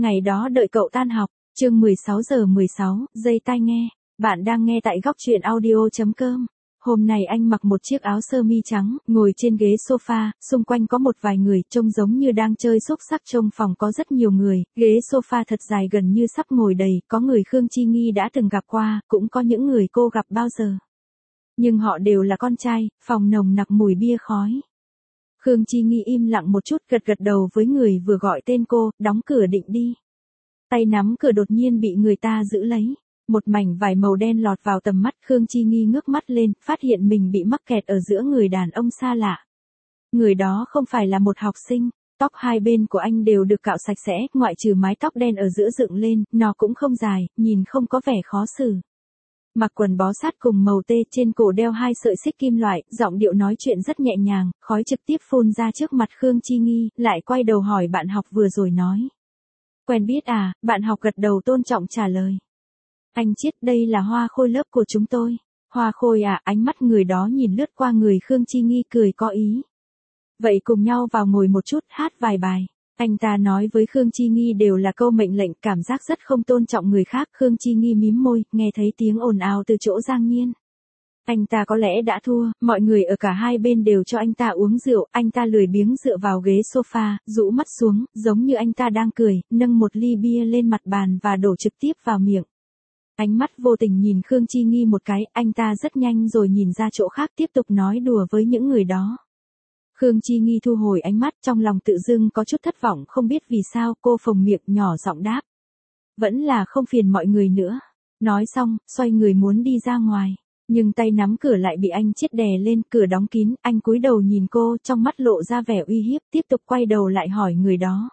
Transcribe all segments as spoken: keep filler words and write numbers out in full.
ngày đó đợi cậu tan học, chương mười sáu giờ mười sáu, giây tai nghe. Bạn đang nghe tại góc truyện audio chấm com. Hôm nay anh mặc một chiếc áo sơ mi trắng, ngồi trên ghế sofa, xung quanh có một vài người, trông giống như đang chơi xúc xắc. Trong phòng có rất nhiều người, ghế sofa thật dài gần như sắp ngồi đầy, có người Khương Chi Nghi đã từng gặp qua, cũng có những người cô gặp bao giờ. Nhưng họ đều là con trai, phòng nồng nặc mùi bia khói. Khương Chi Nghi im lặng một chút, gật gật đầu với người vừa gọi tên cô, đóng cửa định đi. Tay nắm cửa đột nhiên bị người ta giữ lấy. Một mảnh vải màu đen lọt vào tầm mắt, Khương Chi Nghi ngước mắt lên, phát hiện mình bị mắc kẹt ở giữa người đàn ông xa lạ. Người đó không phải là một học sinh, tóc hai bên của anh đều được cạo sạch sẽ, ngoại trừ mái tóc đen ở giữa dựng lên, nó cũng không dài, nhìn không có vẻ khó xử. Mặc quần bó sát cùng màu tê, trên cổ đeo hai sợi xích kim loại, giọng điệu nói chuyện rất nhẹ nhàng, khói trực tiếp phun ra trước mặt Khương Chi Nghi, lại quay đầu hỏi bạn học vừa rồi nói. Quen biết à, bạn học gật đầu tôn trọng trả lời. Anh Chiết, đây là Hoa Khôi lớp của chúng tôi. Hoa Khôi à, ánh mắt người đó nhìn lướt qua người Khương Chi Nghi cười có ý. Vậy cùng nhau vào ngồi một chút, hát vài bài. Anh ta nói với Khương Chi Nghi đều là câu mệnh lệnh, cảm giác rất không tôn trọng người khác. Khương Chi Nghi mím môi, nghe thấy tiếng ồn ào từ chỗ Giang Nhiên. Anh ta có lẽ đã thua, mọi người ở cả hai bên đều cho anh ta uống rượu, anh ta lười biếng dựa vào ghế sofa, rũ mắt xuống, giống như anh ta đang cười, nâng một ly bia lên mặt bàn và đổ trực tiếp vào miệng. Ánh mắt vô tình nhìn Khương Chi Nghi một cái, anh ta rất nhanh rồi nhìn ra chỗ khác tiếp tục nói đùa với những người đó. Khương Chi Nghi thu hồi ánh mắt, trong lòng tự dưng có chút thất vọng, không biết vì sao, cô phồng miệng nhỏ giọng đáp. Vẫn là không phiền mọi người nữa. Nói xong, xoay người muốn đi ra ngoài. Nhưng tay nắm cửa lại bị anh Chiết đè lên, cửa đóng kín, anh cúi đầu nhìn cô, trong mắt lộ ra vẻ uy hiếp, tiếp tục quay đầu lại hỏi người đó.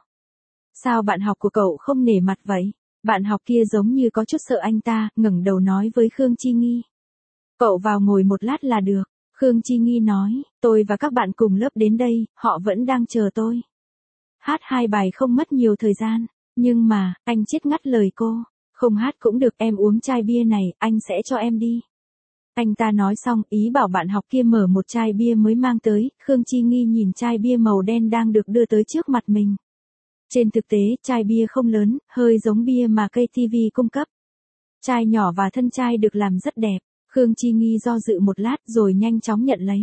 Sao bạn học của cậu không nể mặt vậy? Bạn học kia giống như có chút sợ anh ta, ngẩng đầu nói với Khương Chi Nghi. Cậu vào ngồi một lát là được. Khương Chi Nghi nói, tôi và các bạn cùng lớp đến đây, họ vẫn đang chờ tôi. Hát hai bài không mất nhiều thời gian, nhưng mà, anh Chiết ngắt lời cô. Không hát cũng được, em uống chai bia này, anh sẽ cho em đi. Anh ta nói xong, ý bảo bạn học kia mở một chai bia mới mang tới, Khương Chi Nghi nhìn chai bia màu đen đang được đưa tới trước mặt mình. Trên thực tế, chai bia không lớn, hơi giống bia mà ca tê vê cung cấp. Chai nhỏ và thân chai được làm rất đẹp, Khương Chi Nghi do dự một lát rồi nhanh chóng nhận lấy.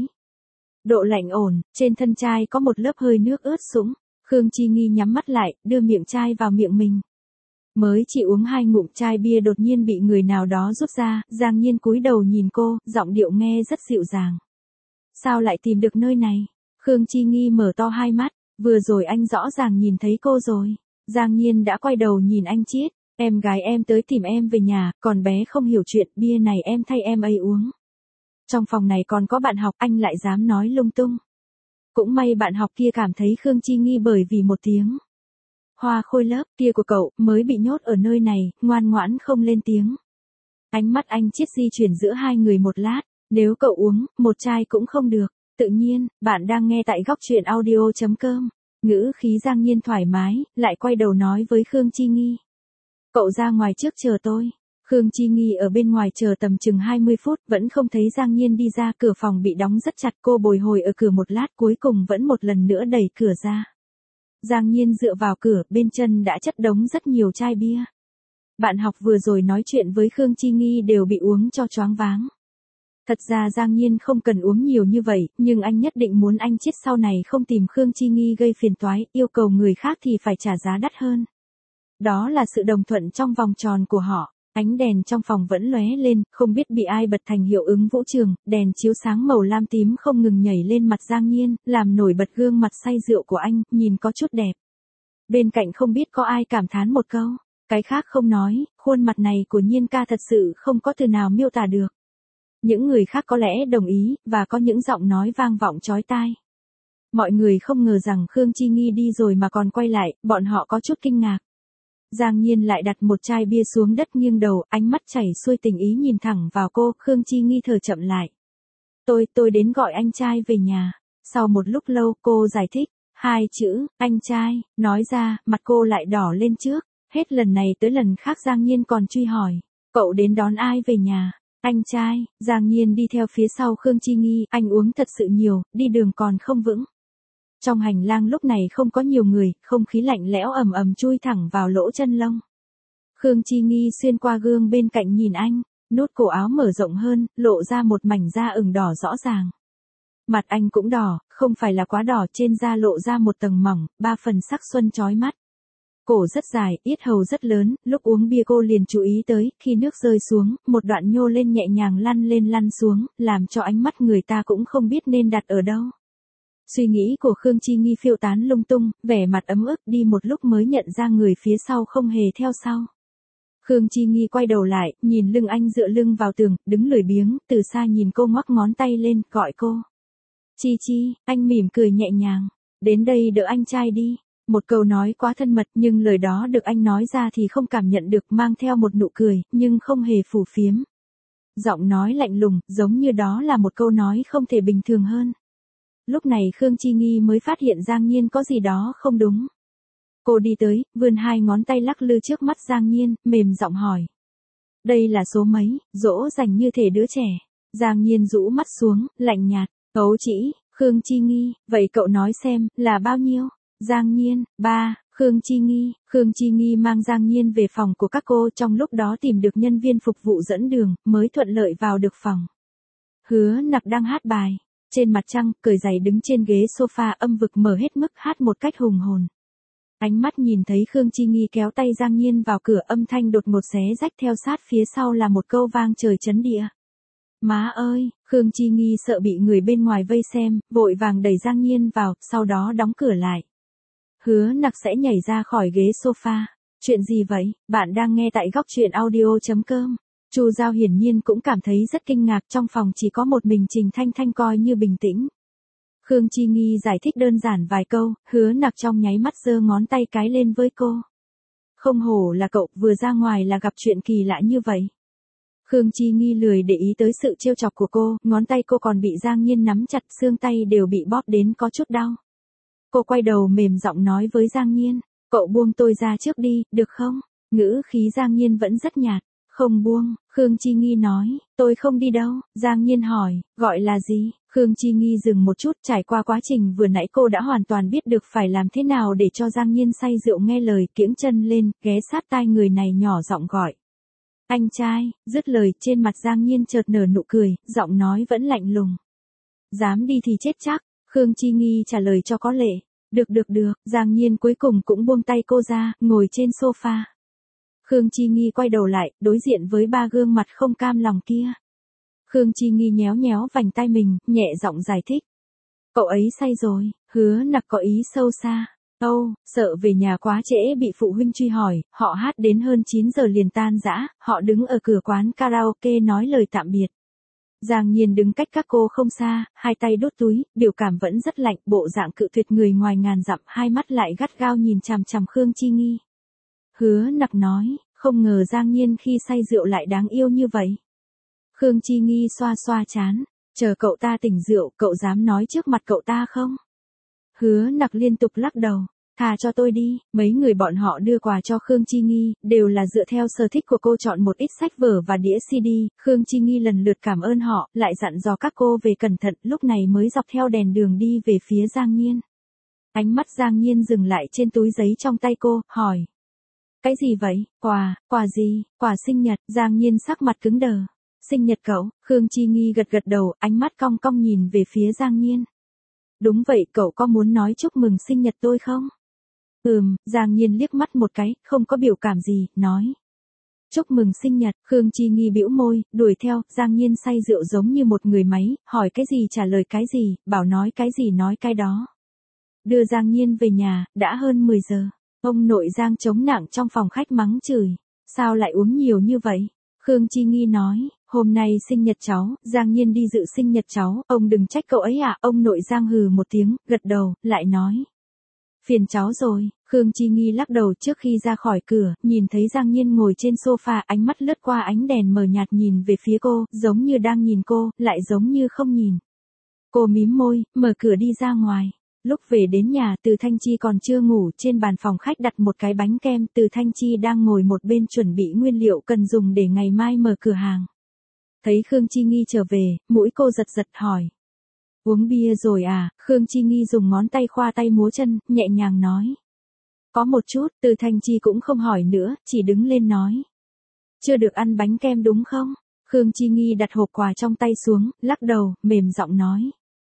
Độ lạnh ổn, trên thân chai có một lớp hơi nước ướt sũng, Khương Chi Nghi nhắm mắt lại, đưa miệng chai vào miệng mình. Mới chỉ uống hai ngụm chai bia đột nhiên bị người nào đó rút ra, Giang Nhiên cúi đầu nhìn cô, giọng điệu nghe rất dịu dàng. Sao lại tìm được nơi này? Khương Chi Nghi mở to hai mắt, vừa rồi anh rõ ràng nhìn thấy cô rồi. Giang Nhiên đã quay đầu nhìn anh Chiết, em gái em tới tìm em về nhà, còn bé không hiểu chuyện, bia này em thay em ấy uống. Trong phòng này còn có bạn học, anh lại dám nói lung tung. Cũng may bạn học kia cảm thấy Khương Chi Nghi bởi vì một tiếng. Hoa Khôi lớp kia của cậu mới bị nhốt ở nơi này, ngoan ngoãn không lên tiếng. Ánh mắt anh Chiết di chuyển giữa hai người một lát, nếu cậu uống, một chai cũng không được. Tự nhiên, bạn đang nghe tại góc truyện audio chấm com. Ngữ khí Giang Nhiên thoải mái, lại quay đầu nói với Khương Chi Nghi. Cậu ra ngoài trước chờ tôi. Khương Chi Nghi ở bên ngoài chờ tầm chừng hai mươi phút, vẫn không thấy Giang Nhiên đi ra, cửa phòng bị đóng rất chặt, cô bồi hồi ở cửa một lát cuối cùng vẫn một lần nữa đẩy cửa ra. Giang Nhiên dựa vào cửa, bên chân đã chất đống rất nhiều chai bia. Bạn học vừa rồi nói chuyện với Khương Chi Nghi đều bị uống cho choáng váng. Thật ra Giang Nhiên không cần uống nhiều như vậy, nhưng anh nhất định muốn anh Chiết sau này không tìm Khương Chi Nghi gây phiền toái, yêu cầu người khác thì phải trả giá đắt hơn. Đó là sự đồng thuận trong vòng tròn của họ. Ánh đèn trong phòng vẫn lóe lên, không biết bị ai bật thành hiệu ứng vũ trường, đèn chiếu sáng màu lam tím không ngừng nhảy lên mặt Giang Nhiên, làm nổi bật gương mặt say rượu của anh, nhìn có chút đẹp. Bên cạnh không biết có ai cảm thán một câu, cái khác không nói, khuôn mặt này của Nhiên ca thật sự không có từ nào miêu tả được. Những người khác có lẽ đồng ý, và có những giọng nói vang vọng chói tai. Mọi người không ngờ rằng Khương Chi Nghi đi rồi mà còn quay lại, bọn họ có chút kinh ngạc. Giang Nhiên lại đặt một chai bia xuống đất nghiêng đầu, ánh mắt chảy xuôi tình ý nhìn thẳng vào cô, Khương Chi Nghi thở chậm lại. Tôi, tôi đến gọi anh trai về nhà. Sau một lúc lâu cô giải thích, hai chữ, anh trai, nói ra, mặt cô lại đỏ lên trước, hết lần này tới lần khác Giang Nhiên còn truy hỏi, cậu đến đón ai về nhà? Anh trai. Giang Nhiên đi theo phía sau Khương Chi Nghi, anh uống thật sự nhiều, đi đường còn không vững. Trong hành lang lúc này không có nhiều người, không khí lạnh lẽo ầm ầm chui thẳng vào lỗ chân lông. Khương Chi Nghi xuyên qua gương bên cạnh nhìn anh, nút cổ áo mở rộng hơn, lộ ra một mảnh da ửng đỏ rõ ràng. Mặt anh cũng đỏ, không phải là quá đỏ, trên da lộ ra một tầng mỏng, ba phần sắc xuân chói mắt. Cổ rất dài, yết hầu rất lớn, lúc uống bia cô liền chú ý tới, khi nước rơi xuống, một đoạn nhô lên nhẹ nhàng lăn lên lăn xuống, làm cho ánh mắt người ta cũng không biết nên đặt ở đâu. Suy nghĩ của Khương Chi Nghi phiêu tán lung tung, vẻ mặt ấm ức đi một lúc mới nhận ra người phía sau không hề theo sau. Khương Chi Nghi quay đầu lại, nhìn lưng anh dựa lưng vào tường, đứng lười biếng, từ xa nhìn cô ngoắc ngón tay lên, gọi cô. Chi Chi, anh mỉm cười nhẹ nhàng, đến đây đỡ anh trai đi. Một câu nói quá thân mật nhưng lời đó được anh nói ra thì không cảm nhận được, mang theo một nụ cười, nhưng không hề phù phiếm. Giọng nói lạnh lùng, giống như đó là một câu nói không thể bình thường hơn. Lúc này Khương Chi Nghi mới phát hiện Giang Nhiên có gì đó không đúng. Cô đi tới, vươn hai ngón tay lắc lư trước mắt Giang Nhiên, mềm giọng hỏi. Đây là số mấy, dỗ dành như thể đứa trẻ. Giang Nhiên rũ mắt xuống, lạnh nhạt, ấu trĩ. Khương Chi Nghi, vậy cậu nói xem, là bao nhiêu? Giang Nhiên, ba. Khương Chi Nghi, Khương Chi Nghi mang Giang Nhiên về phòng của các cô, trong lúc đó tìm được nhân viên phục vụ dẫn đường, mới thuận lợi vào được phòng. Hứa Nặc đang hát bài. Trên mặt trăng, cởi giày đứng trên ghế sofa, âm vực mở hết mức, hát một cách hùng hồn. Ánh mắt nhìn thấy Khương Chi Nghi kéo tay Giang Nhiên vào cửa, âm thanh đột ngột xé rách, theo sát phía sau là một câu vang trời chấn địa. Má ơi, Khương Chi Nghi sợ bị người bên ngoài vây xem, vội vàng đẩy Giang Nhiên vào, sau đó đóng cửa lại. Hứa Nặc sẽ nhảy ra khỏi ghế sofa. Chuyện gì vậy? Bạn đang nghe tại góc truyện audio chấm com. Chu Giao hiển nhiên cũng cảm thấy rất kinh ngạc, trong phòng chỉ có một mình Trình Thanh Thanh coi như bình tĩnh. Khương Chi Nghi giải thích đơn giản vài câu, Hứa Nặc trong nháy mắt giơ ngón tay cái lên với cô. Không hổ là cậu, vừa ra ngoài là gặp chuyện kỳ lạ như vậy. Khương Chi Nghi lười để ý tới sự trêu chọc của cô, ngón tay cô còn bị Giang Nhiên nắm chặt, xương tay đều bị bóp đến có chút đau. Cô quay đầu mềm giọng nói với Giang Nhiên, cậu buông tôi ra trước đi, được không? Ngữ khí Giang Nhiên vẫn rất nhạt. Không buông, Khương Chi Nghi nói, tôi không đi đâu. Giang Nhiên hỏi, gọi là gì? Khương Chi Nghi dừng một chút, trải qua quá trình vừa nãy cô đã hoàn toàn biết được phải làm thế nào để cho Giang Nhiên say rượu nghe lời, kiễng chân lên, ghé sát tai người này nhỏ giọng gọi. Anh trai, dứt lời trên mặt Giang Nhiên chợt nở nụ cười, giọng nói vẫn lạnh lùng. Dám đi thì chết chắc, Khương Chi Nghi trả lời cho có lệ. Được được được, Giang Nhiên cuối cùng cũng buông tay cô ra, ngồi trên sofa. Khương Chi Nghi quay đầu lại, đối diện với ba gương mặt không cam lòng kia. Khương Chi Nghi nhéo nhéo vành tai mình, nhẹ giọng giải thích. Cậu ấy say rồi. Hứa Nặc có ý sâu xa. Âu, sợ về nhà quá trễ bị phụ huynh truy hỏi, họ hát đến hơn chín giờ liền tan rã, họ đứng ở cửa quán karaoke nói lời tạm biệt. Giang Nhiên đứng cách các cô không xa, hai tay đút túi, biểu cảm vẫn rất lạnh, bộ dạng cự tuyệt người ngoài ngàn dặm, hai mắt lại gắt gao nhìn chằm chằm Khương Chi Nghi. Hứa Nặc nói, không ngờ Giang Nhiên khi say rượu lại đáng yêu như vậy. Khương Chi Nghi xoa xoa trán, chờ cậu ta tỉnh rượu, cậu dám nói trước mặt cậu ta không? Hứa Nặc liên tục lắc đầu, thà cho tôi đi. Mấy người bọn họ đưa quà cho Khương Chi Nghi, đều là dựa theo sở thích của cô chọn một ít sách vở và đĩa xê đê, Khương Chi Nghi lần lượt cảm ơn họ, lại dặn dò các cô về cẩn thận, lúc này mới dọc theo đèn đường đi về phía Giang Nhiên. Ánh mắt Giang Nhiên dừng lại trên túi giấy trong tay cô, hỏi. Cái gì vậy? Quà, quà gì? Quà sinh nhật. Giang Nhiên sắc mặt cứng đờ. Sinh nhật cậu? Khương Chi Nghi gật gật đầu, ánh mắt cong cong nhìn về phía Giang Nhiên. Đúng vậy, cậu có muốn nói chúc mừng sinh nhật tôi không? Ừm, Giang Nhiên liếc mắt một cái, không có biểu cảm gì, nói. Chúc mừng sinh nhật. Khương Chi Nghi bĩu môi, đuổi theo. Giang Nhiên say rượu giống như một người máy, hỏi cái gì trả lời cái gì, bảo nói cái gì nói cái đó. Đưa Giang Nhiên về nhà, đã hơn mười giờ. Ông nội Giang chống nặng trong phòng khách mắng chửi. Sao lại uống nhiều như vậy? Khương Chi Nghi nói, hôm nay sinh nhật cháu, Giang Nhiên đi dự sinh nhật cháu, ông đừng trách cậu ấy à. Ông nội Giang hừ một tiếng, gật đầu, lại nói. Phiền cháu rồi. Khương Chi Nghi lắc đầu trước khi ra khỏi cửa, nhìn thấy Giang Nhiên ngồi trên sofa, ánh mắt lướt qua ánh đèn mờ nhạt nhìn về phía cô, giống như đang nhìn cô, lại giống như không nhìn. Cô mím môi, mở cửa đi ra ngoài. Lúc về đến nhà, Từ Thanh Chi còn chưa ngủ, trên bàn phòng khách đặt một cái bánh kem, Từ Thanh Chi đang ngồi một bên chuẩn bị nguyên liệu cần dùng để ngày mai mở cửa hàng. Thấy Khương Chi Nghi trở về, mũi cô giật giật hỏi. Uống bia rồi à, Khương Chi Nghi dùng ngón tay khoa tay múa chân, nhẹ nhàng nói. Có một chút, Từ Thanh Chi cũng không hỏi nữa, chỉ đứng lên nói. Chưa được ăn bánh kem đúng không? Khương Chi Nghi đặt hộp quà trong tay xuống, lắc đầu, mềm giọng nói.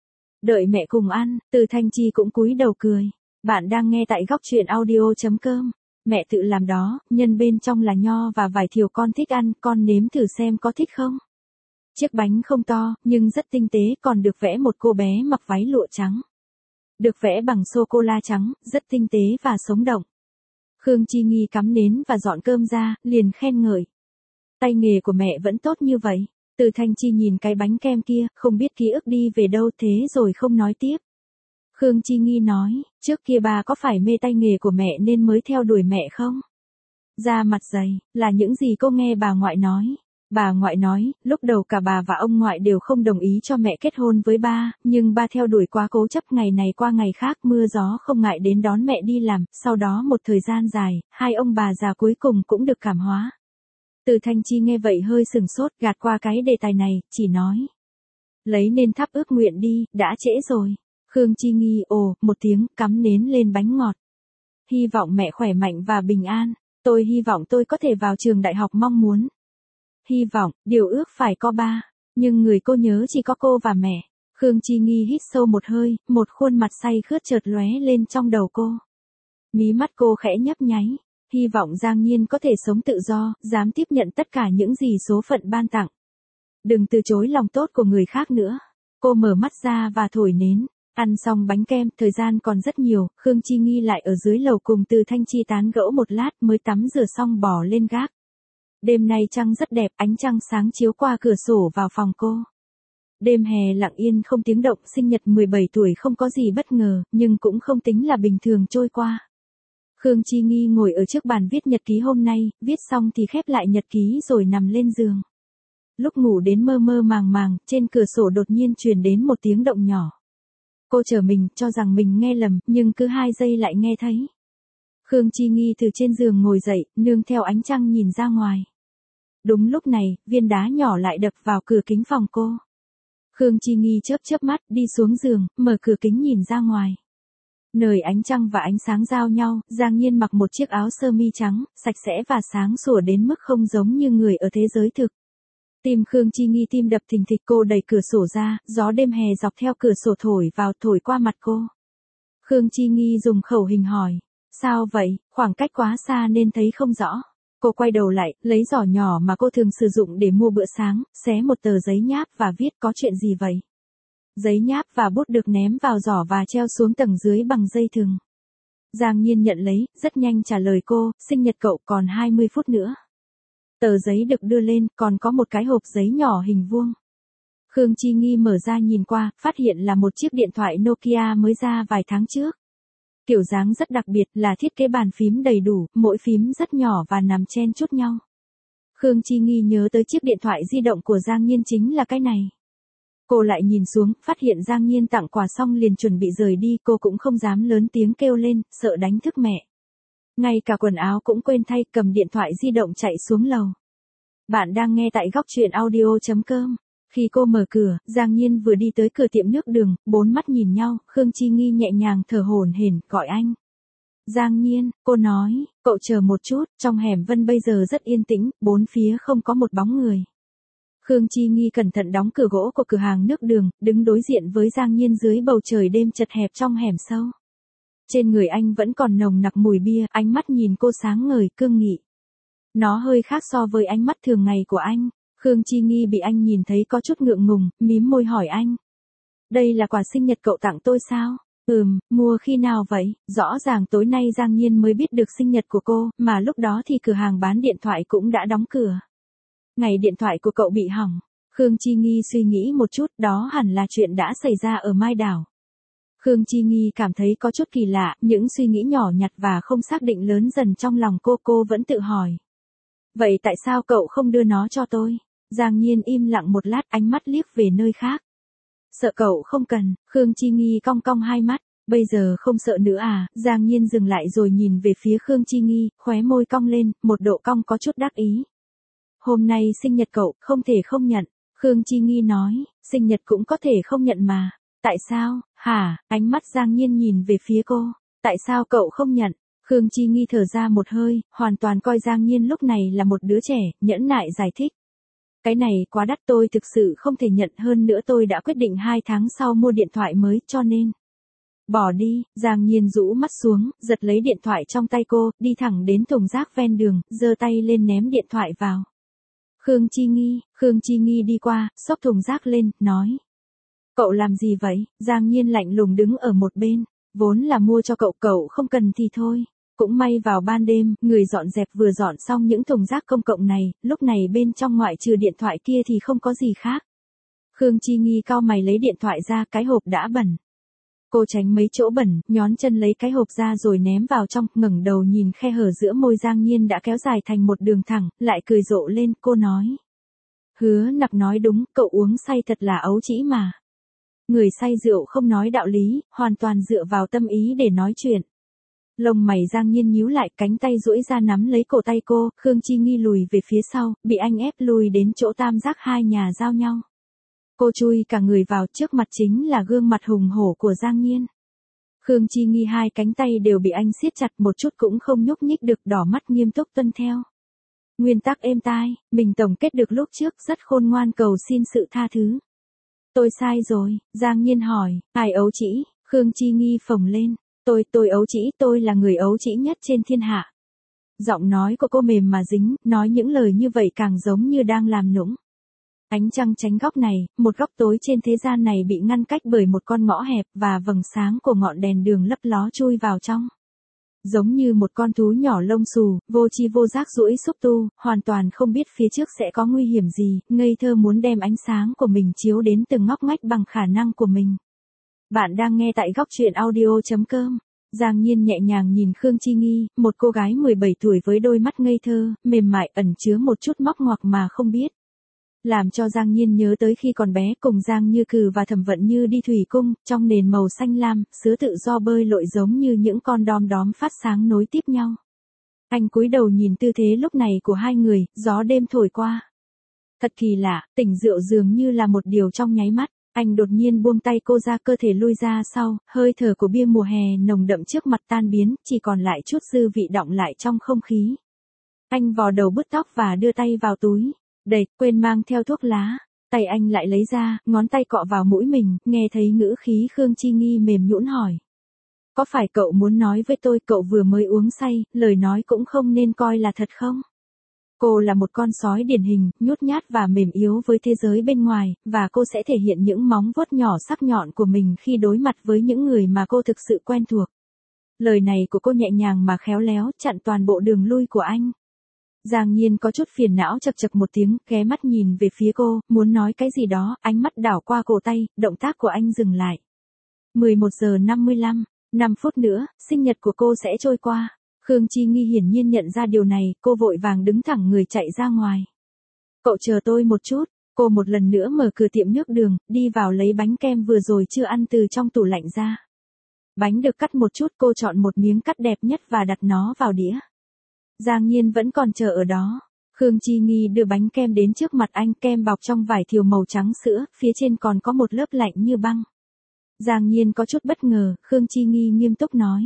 Đợi mẹ cùng ăn, Từ Thanh Chi cũng cúi đầu cười. Bạn đang nghe tại góc truyện audio.com. Mẹ tự làm đó, nhân bên trong là nho và vải thiều con thích ăn, con nếm thử xem có thích không? Chiếc bánh không to, nhưng rất tinh tế, còn được vẽ một cô bé mặc váy lụa trắng. Được vẽ bằng sô-cô-la trắng, rất tinh tế và sống động. Khương Chi Nghi cắm nến và dọn cơm ra, liền khen ngợi. Tay nghề của mẹ vẫn tốt như vậy. Từ Thanh Chi nhìn cái bánh kem kia, không biết ký ức đi về đâu thế rồi không nói tiếp. Khương Chi Nghi nói, trước kia bà có phải mê tay nghề của mẹ nên mới theo đuổi mẹ không? Da mặt dày, là những gì cô nghe bà ngoại nói. Bà ngoại nói, lúc đầu cả bà và ông ngoại đều không đồng ý cho mẹ kết hôn với ba, nhưng ba theo đuổi quá cố chấp, ngày này qua ngày khác, mưa gió không ngại đến đón mẹ đi làm, sau đó một thời gian dài, hai ông bà già cuối cùng cũng được cảm hóa. Từ Thanh Chi nghe vậy hơi sừng sốt, gạt qua cái đề tài này, chỉ nói. Lấy nên thắp ước nguyện đi, đã trễ rồi. Khương Chi Nghi ồ, một tiếng, cắm nến lên bánh ngọt. Hy vọng mẹ khỏe mạnh và bình an, tôi hy vọng tôi có thể vào trường đại học mong muốn. Hy vọng, điều ước phải có ba, nhưng người cô nhớ chỉ có cô và mẹ. Khương Chi Nghi hít sâu một hơi, một khuôn mặt say khướt chợt lóe lên trong đầu cô. Mí mắt cô khẽ nhấp nháy, hy vọng Giang Nhiên có thể sống tự do, dám tiếp nhận tất cả những gì số phận ban tặng. Đừng từ chối lòng tốt của người khác nữa. Cô mở mắt ra và thổi nến. Ăn xong bánh kem, thời gian còn rất nhiều, Khương Chi Nghi lại ở dưới lầu cùng Từ Thanh Chi tán gẫu một lát mới tắm rửa xong bò lên gác. Đêm nay trăng rất đẹp, ánh trăng sáng chiếu qua cửa sổ vào phòng cô. Đêm hè lặng yên không tiếng động, sinh nhật mười bảy tuổi không có gì bất ngờ, nhưng cũng không tính là bình thường trôi qua. Khương Chi Nghi ngồi ở trước bàn viết nhật ký hôm nay, viết xong thì khép lại nhật ký rồi nằm lên giường. Lúc ngủ đến mơ mơ màng màng, trên cửa sổ đột nhiên truyền đến một tiếng động nhỏ. Cô chờ mình, cho rằng mình nghe lầm, nhưng cứ hai giây lại nghe thấy. Khương Chi Nghi từ trên giường ngồi dậy, nương theo ánh trăng nhìn ra ngoài. Đúng lúc này, viên đá nhỏ lại đập vào cửa kính phòng cô. Khương Chi Nghi chớp chớp mắt, đi xuống giường, mở cửa kính nhìn ra ngoài. Nơi ánh trăng và ánh sáng giao nhau, Giang Nhiên mặc một chiếc áo sơ mi trắng, sạch sẽ và sáng sủa đến mức không giống như người ở thế giới thực. Tim Khương Chi Nghi tim đập thình thịch, cô đẩy cửa sổ ra, gió đêm hè dọc theo cửa sổ thổi vào, thổi qua mặt cô. Khương Chi Nghi dùng khẩu hình hỏi, sao vậy, khoảng cách quá xa nên thấy không rõ. Cô quay đầu lại, lấy giỏ nhỏ mà cô thường sử dụng để mua bữa sáng, xé một tờ giấy nháp và viết có chuyện gì vậy. Giấy nháp và bút được ném vào giỏ và treo xuống tầng dưới bằng dây thừng. Giang Nhiên nhận lấy, rất nhanh trả lời cô, sinh nhật cậu còn hai mươi phút nữa. Tờ giấy được đưa lên, còn có một cái hộp giấy nhỏ hình vuông. Khương Chi Nghi mở ra nhìn qua, phát hiện là một chiếc điện thoại Nokia mới ra vài tháng trước. Kiểu dáng rất đặc biệt, là thiết kế bàn phím đầy đủ, mỗi phím rất nhỏ và nằm chen chúc nhau. Khương Chi Nghi nhớ tới chiếc điện thoại di động của Giang Nhiên chính là cái này. Cô lại nhìn xuống, phát hiện Giang Nhiên tặng quà xong liền chuẩn bị rời đi, cô cũng không dám lớn tiếng kêu lên, sợ đánh thức mẹ. Ngay cả quần áo cũng quên thay, cầm điện thoại di động chạy xuống lầu. Bạn đang nghe tại góc truyện audio.com. Khi cô mở cửa, Giang Nhiên vừa đi tới cửa tiệm nước đường, bốn mắt nhìn nhau, Khương Chi Nghi nhẹ nhàng thở hổn hển, gọi anh. Giang Nhiên, cô nói, cậu chờ một chút, trong hẻm Vân bây giờ rất yên tĩnh, bốn phía không có một bóng người. Khương Chi Nghi cẩn thận đóng cửa gỗ của cửa hàng nước đường, đứng đối diện với Giang Nhiên dưới bầu trời đêm chật hẹp trong hẻm sâu. Trên người anh vẫn còn nồng nặc mùi bia, ánh mắt nhìn cô sáng ngời, cương nghị. Nó hơi khác so với ánh mắt thường ngày của anh. Khương Chi Nghi bị anh nhìn thấy có chút ngượng ngùng, mím môi hỏi anh. Đây là quà sinh nhật cậu tặng tôi sao? Ừm, mua khi nào vậy? Rõ ràng tối nay Giang Nhiên mới biết được sinh nhật của cô, mà lúc đó thì cửa hàng bán điện thoại cũng đã đóng cửa. Ngày điện thoại của cậu bị hỏng. Khương Chi Nghi suy nghĩ một chút, đó hẳn là chuyện đã xảy ra ở Mai Đảo. Khương Chi Nghi cảm thấy có chút kỳ lạ, những suy nghĩ nhỏ nhặt và không xác định lớn dần trong lòng cô, cô vẫn tự hỏi. Vậy tại sao cậu không đưa nó cho tôi? Giang Nhiên im lặng một lát, ánh mắt liếc về nơi khác. Sợ cậu không cần, Khương Chi Nghi cong cong hai mắt, bây giờ không sợ nữa à? Giang Nhiên dừng lại rồi nhìn về phía Khương Chi Nghi, khóe môi cong lên, một độ cong có chút đắc ý. Hôm nay sinh nhật cậu, không thể không nhận. Khương Chi Nghi nói, sinh nhật cũng có thể không nhận mà. Tại sao, hả? Ánh mắt Giang Nhiên nhìn về phía cô. Tại sao cậu không nhận? Khương Chi Nghi thở ra một hơi, hoàn toàn coi Giang Nhiên lúc này là một đứa trẻ, nhẫn nại giải thích. Cái này quá đắt tôi thực sự không thể nhận, hơn nữa tôi đã quyết định hai tháng sau mua điện thoại mới cho nên. Bỏ đi, Giang Nhiên rũ mắt xuống, giật lấy điện thoại trong tay cô, đi thẳng đến thùng rác ven đường, giơ tay lên ném điện thoại vào. Khương Chi Nghi, Khương Chi Nghi đi qua, xốc thùng rác lên, nói. Cậu làm gì vậy? Giang Nhiên lạnh lùng đứng ở một bên, vốn là mua cho cậu, cậu không cần thì thôi. Cũng may vào ban đêm, người dọn dẹp vừa dọn xong những thùng rác công cộng này, lúc này bên trong ngoại trừ điện thoại kia thì không có gì khác. Khương Chi Nghi cau mày lấy điện thoại ra, cái hộp đã bẩn. Cô tránh mấy chỗ bẩn, nhón chân lấy cái hộp ra rồi ném vào trong, ngẩng đầu nhìn khe hở giữa môi Giang Nhiên đã kéo dài thành một đường thẳng, lại cười rộ lên, cô nói. Hứa Nặc nói đúng, cậu uống say thật là ấu trĩ mà. Người say rượu không nói đạo lý, hoàn toàn dựa vào tâm ý để nói chuyện. Lông mày Giang Nhiên nhíu lại, cánh tay duỗi ra nắm lấy cổ tay cô, Khương Chi Nghi lùi về phía sau, bị anh ép lùi đến chỗ tam giác hai nhà giao nhau. Cô chui cả người vào, trước mặt chính là gương mặt hùng hổ của Giang Nhiên. Khương Chi Nghi hai cánh tay đều bị anh siết chặt, một chút cũng không nhúc nhích được, đỏ mắt nghiêm túc tuân theo. Nguyên tắc êm tai, mình tổng kết được lúc trước, rất khôn ngoan, cầu xin sự tha thứ. Tôi sai rồi, Giang Nhiên hỏi, ai ấu trĩ? Khương Chi Nghi phồng lên, tôi, tôi ấu trĩ, tôi là người ấu trĩ nhất trên thiên hạ. Giọng nói của cô mềm mà dính, nói những lời như vậy càng giống như đang làm nũng. Ánh trăng tránh góc này, một góc tối trên thế gian này bị ngăn cách bởi một con ngõ hẹp và vầng sáng của ngọn đèn đường lấp ló chui vào trong. Giống như một con thú nhỏ lông xù, vô tri vô giác duỗi xúc tu, hoàn toàn không biết phía trước sẽ có nguy hiểm gì, ngây thơ muốn đem ánh sáng của mình chiếu đến từng ngóc ngách bằng khả năng của mình. Bạn đang nghe tại góc truyện audio chấm com. Giang Nhiên nhẹ nhàng nhìn Khương Chi Nghi, một cô gái mười bảy tuổi với đôi mắt ngây thơ, mềm mại ẩn chứa một chút móc ngoặc mà không biết. Làm cho Giang Nhiên nhớ tới khi còn bé cùng Giang Như Cừ và Thẩm Vận Như đi thủy cung, trong nền màu xanh lam, sứa tự do bơi lội giống như những con đom đóm phát sáng nối tiếp nhau. Anh cúi đầu nhìn tư thế lúc này của hai người, gió đêm thổi qua. Thật kỳ lạ, tỉnh rượu dường như là một điều trong nháy mắt, anh đột nhiên buông tay cô ra, cơ thể lui ra sau, hơi thở của bia mùa hè nồng đậm trước mặt tan biến, chỉ còn lại chút dư vị đọng lại trong không khí. Anh vò đầu bứt tóc và đưa tay vào túi. Đầy, quên mang theo thuốc lá, tay anh lại lấy ra, ngón tay cọ vào mũi mình, nghe thấy ngữ khí Khương Chi Nghi mềm nhũn hỏi. Có phải cậu muốn nói với tôi cậu vừa mới uống say, lời nói cũng không nên coi là thật không? Cô là một con sói điển hình, nhút nhát và mềm yếu với thế giới bên ngoài, và cô sẽ thể hiện những móng vuốt nhỏ sắc nhọn của mình khi đối mặt với những người mà cô thực sự quen thuộc. Lời này của cô nhẹ nhàng mà khéo léo, chặn toàn bộ đường lui của anh. Giang Nhiên có chút phiền não, chật chật một tiếng, ghé mắt nhìn về phía cô, muốn nói cái gì đó, ánh mắt đảo qua cổ tay, động tác của anh dừng lại. mười một giờ năm mươi lăm, năm phút nữa, sinh nhật của cô sẽ trôi qua. Khương Chi Nghi hiển nhiên nhận ra điều này, cô vội vàng đứng thẳng người chạy ra ngoài. Cậu chờ tôi một chút, cô một lần nữa mở cửa tiệm nước đường, đi vào lấy bánh kem vừa rồi chưa ăn từ trong tủ lạnh ra. Bánh được cắt một chút, cô chọn một miếng cắt đẹp nhất và đặt nó vào đĩa. Giang Nhiên vẫn còn chờ ở đó. Khương Chi Nghi đưa bánh kem đến trước mặt anh, kem bọc trong vải thiều màu trắng sữa, phía trên còn có một lớp lạnh như băng. Giang Nhiên có chút bất ngờ, Khương Chi Nghi nghiêm túc nói.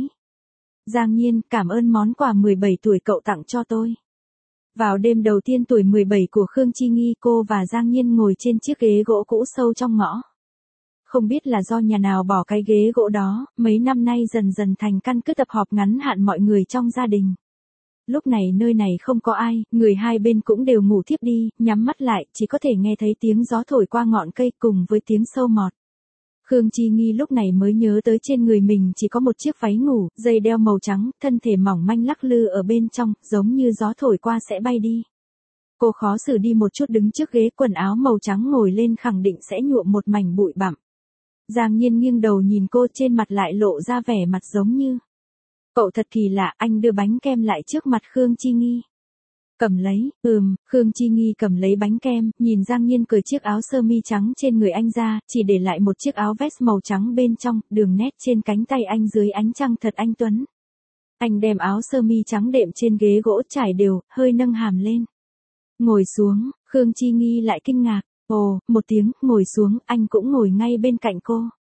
Giang Nhiên, cảm ơn món quà mười bảy tuổi cậu tặng cho tôi. Vào đêm đầu tiên tuổi mười bảy của Khương Chi Nghi, cô và Giang Nhiên ngồi trên chiếc ghế gỗ cũ sâu trong ngõ. Không biết là do nhà nào bỏ cái ghế gỗ đó, mấy năm nay dần dần thành căn cứ tập họp ngắn hạn mọi người trong gia đình. Lúc này nơi này không có ai, người hai bên cũng đều ngủ thiếp đi, nhắm mắt lại, chỉ có thể nghe thấy tiếng gió thổi qua ngọn cây cùng với tiếng sâu mọt. Khương Chi Nghi lúc này mới nhớ tới trên người mình chỉ có một chiếc váy ngủ, dây đeo màu trắng, thân thể mỏng manh lắc lư ở bên trong, giống như gió thổi qua sẽ bay đi. Cô khó xử đi một chút đứng trước ghế, quần áo màu trắng ngồi lên khẳng định sẽ nhuộm một mảnh bụi bặm. Giang Nhiên nghiêng đầu nhìn cô, trên mặt lại lộ ra vẻ mặt giống như. Cậu thật kỳ lạ, anh đưa bánh kem lại trước mặt Khương Chi Nghi. Cầm lấy, ừm, Khương Chi Nghi cầm lấy bánh kem, nhìn Giang Nhiên cởi chiếc áo sơ mi trắng trên người anh ra, chỉ để lại một chiếc áo vest màu trắng bên trong, đường nét trên cánh tay anh dưới ánh trăng thật anh tuấn. Anh đem áo sơ mi trắng đệm trên ghế gỗ trải đều, hơi nâng hàm lên. Ngồi xuống, Khương Chi Nghi lại kinh ngạc, ồ, một tiếng, ngồi xuống, anh cũng ngồi ngay bên cạnh cô.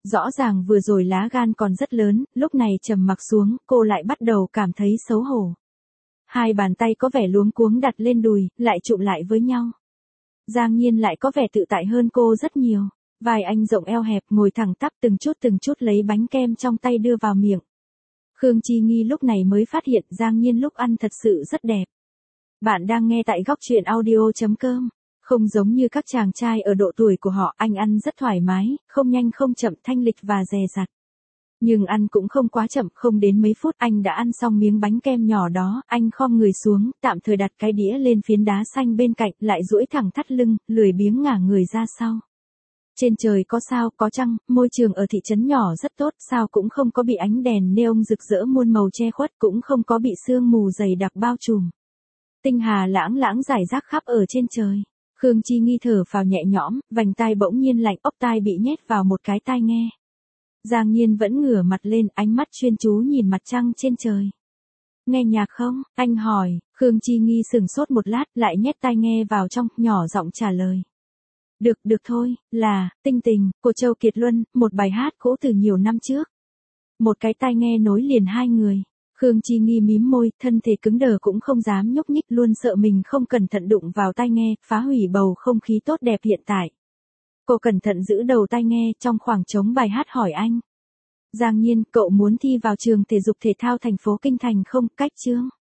Rõ ràng vừa rồi lá gan còn rất lớn, lúc này trầm mặc xuống, cô lại bắt đầu cảm thấy xấu hổ. Hai bàn tay có vẻ luống cuống đặt lên đùi, lại chụm lại với nhau. Giang Nhiên lại có vẻ tự tại hơn cô rất nhiều. Vai anh rộng eo hẹp, ngồi thẳng tắp, từng chút từng chút lấy bánh kem trong tay đưa vào miệng. Khương Chi Nghi lúc này mới phát hiện Giang Nhiên lúc ăn thật sự rất đẹp. Bạn đang nghe tại góc truyện audio chấm com. Không giống như các chàng trai ở độ tuổi của họ, anh ăn rất thoải mái, không nhanh không chậm, thanh lịch và dè dặt. Nhưng ăn cũng không quá chậm, không đến mấy phút anh đã ăn xong miếng bánh kem nhỏ đó, anh khom người xuống, tạm thời đặt cái đĩa lên phiến đá xanh bên cạnh, lại duỗi thẳng thắt lưng, lười biếng ngả người ra sau. Trên trời có sao, có trăng, môi trường ở thị trấn nhỏ rất tốt, sao cũng không có bị ánh đèn neon rực rỡ muôn màu che khuất, cũng không có bị sương mù dày đặc bao trùm. Tinh hà lãng lãng rải rác khắp ở trên trời. Khương Chi Nghi thở phào nhẹ nhõm, vành tai bỗng nhiên lạnh, ốc tai bị nhét vào một cái tai nghe. Giang Nhiên vẫn ngửa mặt lên, ánh mắt chuyên chú nhìn mặt trăng trên trời. Nghe nhạc không? Anh hỏi. Khương Chi Nghi sừng sốt một lát, lại nhét tai nghe vào trong, nhỏ giọng trả lời. Được, được thôi, là, Tinh Tình, của Châu Kiệt Luân, một bài hát cũ từ nhiều năm trước. Một cái tai nghe nối liền hai người. Khương Chi Nghi mím môi, thân thể cứng đờ cũng không dám nhúc nhích, luôn sợ mình không cẩn thận đụng vào tai nghe, phá hủy bầu không khí tốt đẹp hiện tại. Cô cẩn thận giữ đầu tai nghe, trong khoảng trống bài hát hỏi anh. Giang Nhiên, cậu muốn thi vào trường thể dục thể thao thành phố Kinh Thành không? Cách chương.